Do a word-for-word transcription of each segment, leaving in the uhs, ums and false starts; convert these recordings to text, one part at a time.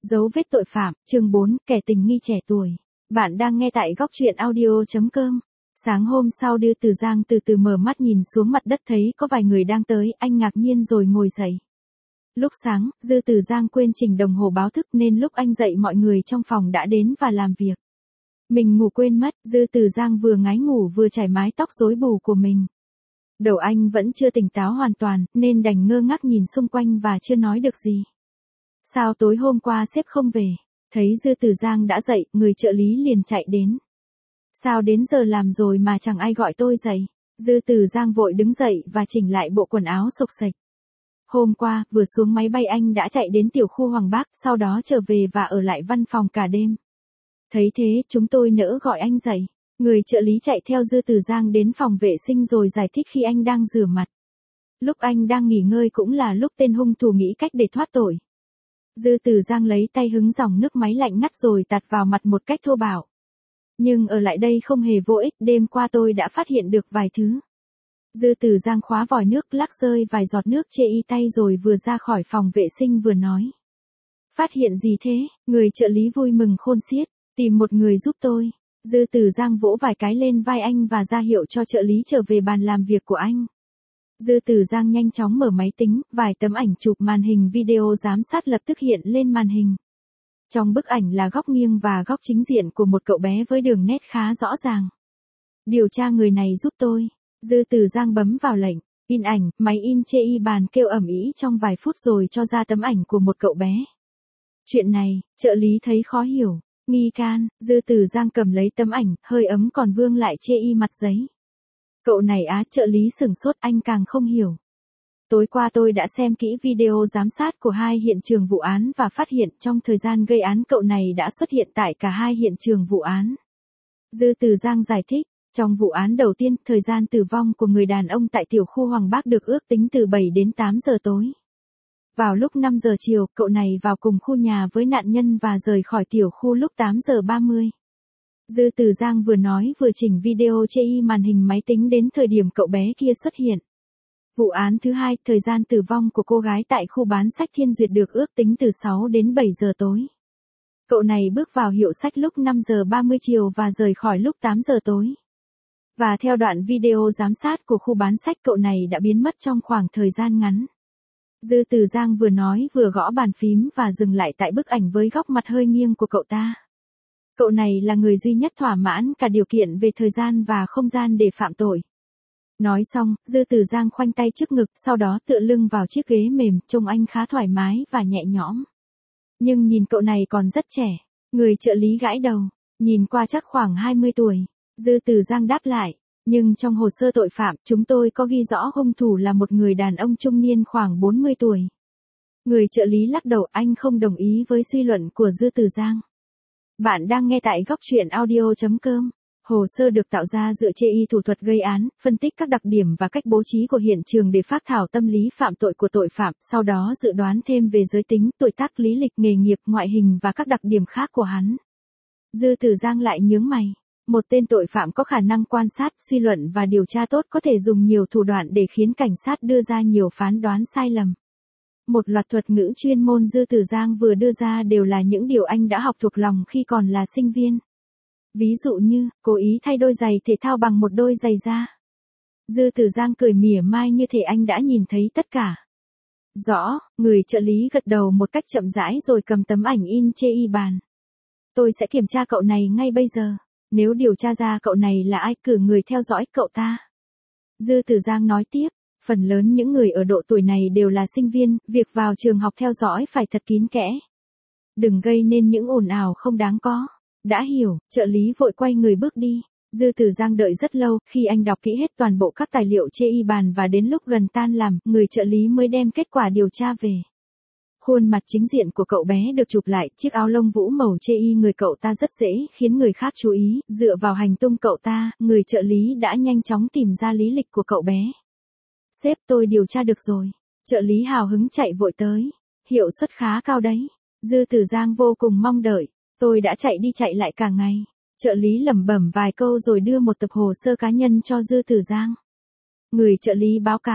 Dấu vết tội phạm, chương bốn, kẻ tình nghi trẻ tuổi. Bạn đang nghe tại góc truyện audio.com. Sáng hôm sau Đưa Từ Giang từ từ mở mắt nhìn xuống mặt đất thấy có vài người đang tới, anh ngạc nhiên rồi ngồi dậy. Lúc sáng, Dư Từ Giang quên chỉnh đồng hồ báo thức nên lúc anh dậy mọi người trong phòng đã đến và làm việc. Mình ngủ quên mất, Dư Từ Giang vừa ngái ngủ vừa chải mái tóc rối bù của mình. Đầu anh vẫn chưa tỉnh táo hoàn toàn, nên đành ngơ ngác nhìn xung quanh và chưa nói được gì. Sao tối hôm qua sếp không về? Thấy Dư Từ Giang đã dậy, người trợ lý liền chạy đến. Sao đến giờ làm rồi mà chẳng ai gọi tôi dậy? Dư Từ Giang vội đứng dậy và chỉnh lại bộ quần áo xộc xệch. Hôm qua, vừa xuống máy bay anh đã chạy đến tiểu khu Hoàng Bác, sau đó trở về và ở lại văn phòng cả đêm. Thấy thế, chúng tôi nỡ gọi anh dậy. Người trợ lý chạy theo Dư Từ Giang đến phòng vệ sinh rồi giải thích khi anh đang rửa mặt. Lúc anh đang nghỉ ngơi cũng là lúc tên hung thủ nghĩ cách để thoát tội. Dư Từ Giang lấy tay hứng dòng nước máy lạnh ngắt rồi tạt vào mặt một cách thô bạo. Nhưng ở lại đây không hề vô ích, đêm qua tôi đã phát hiện được vài thứ. Dư Từ Giang khóa vòi nước lắc rơi vài giọt nước chê y tay rồi vừa ra khỏi phòng vệ sinh vừa nói. Phát hiện gì thế? Người trợ lý vui mừng khôn xiết, tìm một người giúp tôi. Dư Từ Giang vỗ vài cái lên vai anh và ra hiệu cho trợ lý trở về bàn làm việc của anh. Dư Từ Giang nhanh chóng mở máy tính, vài tấm ảnh chụp màn hình video giám sát lập tức hiện lên màn hình. Trong bức ảnh là góc nghiêng và góc chính diện của một cậu bé với đường nét khá rõ ràng. Điều tra người này giúp tôi. Dư Từ Giang bấm vào lệnh, in ảnh, máy in chê y bàn kêu ầm ĩ trong vài phút rồi cho ra tấm ảnh của một cậu bé. Chuyện này, trợ lý thấy khó hiểu. Nghi can, Dư Từ Giang cầm lấy tấm ảnh, hơi ấm còn vương lại chê y mặt giấy. Cậu này á, trợ lý sửng sốt, anh càng không hiểu. Tối qua tôi đã xem kỹ video giám sát của hai hiện trường vụ án và phát hiện trong thời gian gây án cậu này đã xuất hiện tại cả hai hiện trường vụ án. Dư Từ Giang giải thích, trong vụ án đầu tiên, thời gian tử vong của người đàn ông tại tiểu khu Hoàng Bác được ước tính từ bảy đến tám giờ tối. Vào lúc năm giờ chiều, cậu này vào cùng khu nhà với nạn nhân và rời khỏi tiểu khu lúc tám giờ ba mươi. Dư Từ Giang vừa nói vừa chỉnh video chê y màn hình máy tính đến thời điểm cậu bé kia xuất hiện. Vụ án thứ hai, thời gian tử vong của cô gái tại khu bán sách Thiên Duyệt được ước tính từ sáu đến bảy giờ tối. Cậu này bước vào hiệu sách lúc năm giờ ba mươi chiều và rời khỏi lúc tám giờ tối. Và theo đoạn video giám sát của khu bán sách cậu này đã biến mất trong khoảng thời gian ngắn. Dư Từ Giang vừa nói vừa gõ bàn phím và dừng lại tại bức ảnh với góc mặt hơi nghiêng của cậu ta. Cậu này là người duy nhất thỏa mãn cả điều kiện về thời gian và không gian để phạm tội. Nói xong, Dư Từ Giang khoanh tay trước ngực, sau đó tựa lưng vào chiếc ghế mềm, trông anh khá thoải mái và nhẹ nhõm. Nhưng nhìn cậu này còn rất trẻ. Người trợ lý gãi đầu, nhìn qua chắc khoảng hai mươi tuổi. Dư Từ Giang đáp lại, nhưng trong hồ sơ tội phạm, chúng tôi có ghi rõ hung thủ là một người đàn ông trung niên khoảng bốn mươi tuổi. Người trợ lý lắc đầu, anh không đồng ý với suy luận của Dư Từ Giang. Bạn đang nghe tại góc truyện audio.com. Hồ sơ được tạo ra dựa trên y thủ thuật gây án, phân tích các đặc điểm và cách bố trí của hiện trường để phác thảo tâm lý phạm tội của tội phạm, sau đó dự đoán thêm về giới tính, tuổi tác, lý lịch nghề nghiệp, ngoại hình và các đặc điểm khác của hắn. Dư Từ Giang lại nhướng mày. Một tên tội phạm có khả năng quan sát, suy luận và điều tra tốt có thể dùng nhiều thủ đoạn để khiến cảnh sát đưa ra nhiều phán đoán sai lầm. Một loạt thuật ngữ chuyên môn Dư Từ Giang vừa đưa ra đều là những điều anh đã học thuộc lòng khi còn là sinh viên. Ví dụ như, cố ý thay đôi giày thể thao bằng một đôi giày da. Dư Từ Giang cười mỉa mai như thể anh đã nhìn thấy tất cả. Rõ, người trợ lý gật đầu một cách chậm rãi rồi cầm tấm ảnh in chê y bàn. Tôi sẽ kiểm tra cậu này ngay bây giờ. Nếu điều tra ra cậu này là ai, cử người theo dõi cậu ta. Dư Từ Giang nói tiếp, phần lớn những người ở độ tuổi này đều là sinh viên, việc vào trường học theo dõi phải thật kín kẽ. Đừng gây nên những ồn ào không đáng có. Đã hiểu, trợ lý vội quay người bước đi. Dư Từ Giang đợi rất lâu, khi anh đọc kỹ hết toàn bộ các tài liệu chê y bàn và đến lúc gần tan làm, người trợ lý mới đem kết quả điều tra về. Khuôn mặt chính diện của cậu bé được chụp lại, chiếc áo lông vũ màu chê y người cậu ta rất dễ khiến người khác chú ý, dựa vào hành tung cậu ta, người trợ lý đã nhanh chóng tìm ra lý lịch của cậu bé. Sếp, tôi điều tra được rồi. Trợ lý hào hứng chạy vội tới. Hiệu suất khá cao đấy. Dư Từ Giang vô cùng mong đợi. Tôi đã chạy đi chạy lại cả ngày. Trợ lý lẩm bẩm vài câu rồi đưa một tập hồ sơ cá nhân cho Dư Từ Giang. Người trợ lý báo cáo.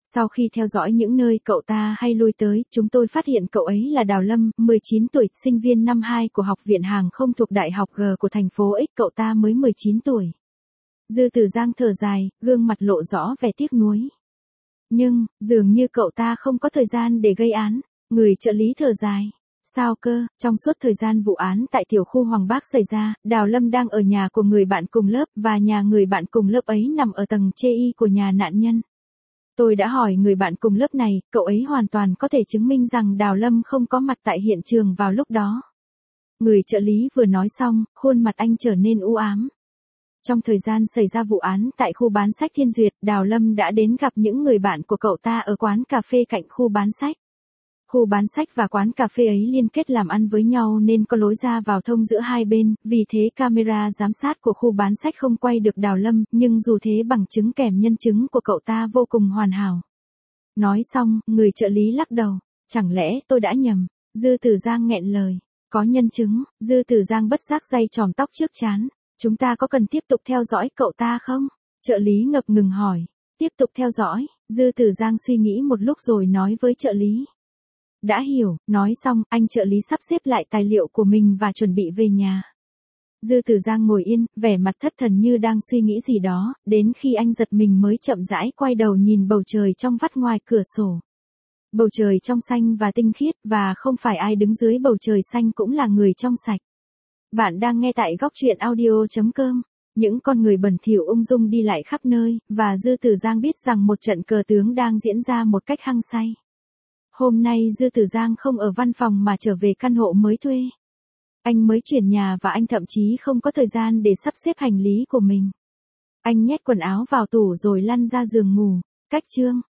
Sau khi theo dõi những nơi cậu ta hay lui tới, chúng tôi phát hiện cậu ấy là Đào Lâm, mười chín tuổi, sinh viên năm hai của Học viện Hàng không thuộc Đại học G của thành phố X, cậu ta mới mười chín tuổi. Dư Tử Giang thở dài, gương mặt lộ rõ vẻ tiếc nuối. Nhưng, dường như cậu ta không có thời gian để gây án. Người trợ lý thở dài. Sao cơ, trong suốt thời gian vụ án tại tiểu khu Hoàng Bác xảy ra, Đào Lâm đang ở nhà của người bạn cùng lớp, và nhà người bạn cùng lớp ấy nằm ở tầng chê y của nhà nạn nhân. Tôi đã hỏi người bạn cùng lớp này, cậu ấy hoàn toàn có thể chứng minh rằng Đào Lâm không có mặt tại hiện trường vào lúc đó. Người trợ lý vừa nói xong, khuôn mặt anh trở nên u ám. Trong thời gian xảy ra vụ án tại khu bán sách Thiên Duyệt, Đào Lâm đã đến gặp những người bạn của cậu ta ở quán cà phê cạnh khu bán sách. Khu bán sách và quán cà phê ấy liên kết làm ăn với nhau nên có lối ra vào thông giữa hai bên, vì thế camera giám sát của khu bán sách không quay được Đào Lâm, nhưng dù thế bằng chứng kèm nhân chứng của cậu ta vô cùng hoàn hảo. Nói xong, người trợ lý lắc đầu, chẳng lẽ tôi đã nhầm? Dư Tử Giang nghẹn lời, có nhân chứng. Dư Tử Giang bất giác day chòm tóc trước trán, chúng ta có cần tiếp tục theo dõi cậu ta không? Trợ lý ngập ngừng hỏi, tiếp tục theo dõi. Dư Tử Giang suy nghĩ một lúc rồi nói với trợ lý. Đã hiểu, nói xong, anh trợ lý sắp xếp lại tài liệu của mình và chuẩn bị về nhà. Dư Tử Giang ngồi yên, vẻ mặt thất thần như đang suy nghĩ gì đó, đến khi anh giật mình mới chậm rãi quay đầu nhìn bầu trời trong vắt ngoài cửa sổ. Bầu trời trong xanh và tinh khiết, và không phải ai đứng dưới bầu trời xanh cũng là người trong sạch. Bạn đang nghe tại góc truyện audio chấm com. Những con người bẩn thỉu ung dung đi lại khắp nơi, và Dư Tử Giang biết rằng một trận cờ tướng đang diễn ra một cách hăng say. Hôm nay Dư Tử Giang không ở văn phòng mà trở về căn hộ mới thuê. Anh mới chuyển nhà và anh thậm chí không có thời gian để sắp xếp hành lý của mình. Anh nhét quần áo vào tủ rồi lăn ra giường ngủ. Cách chương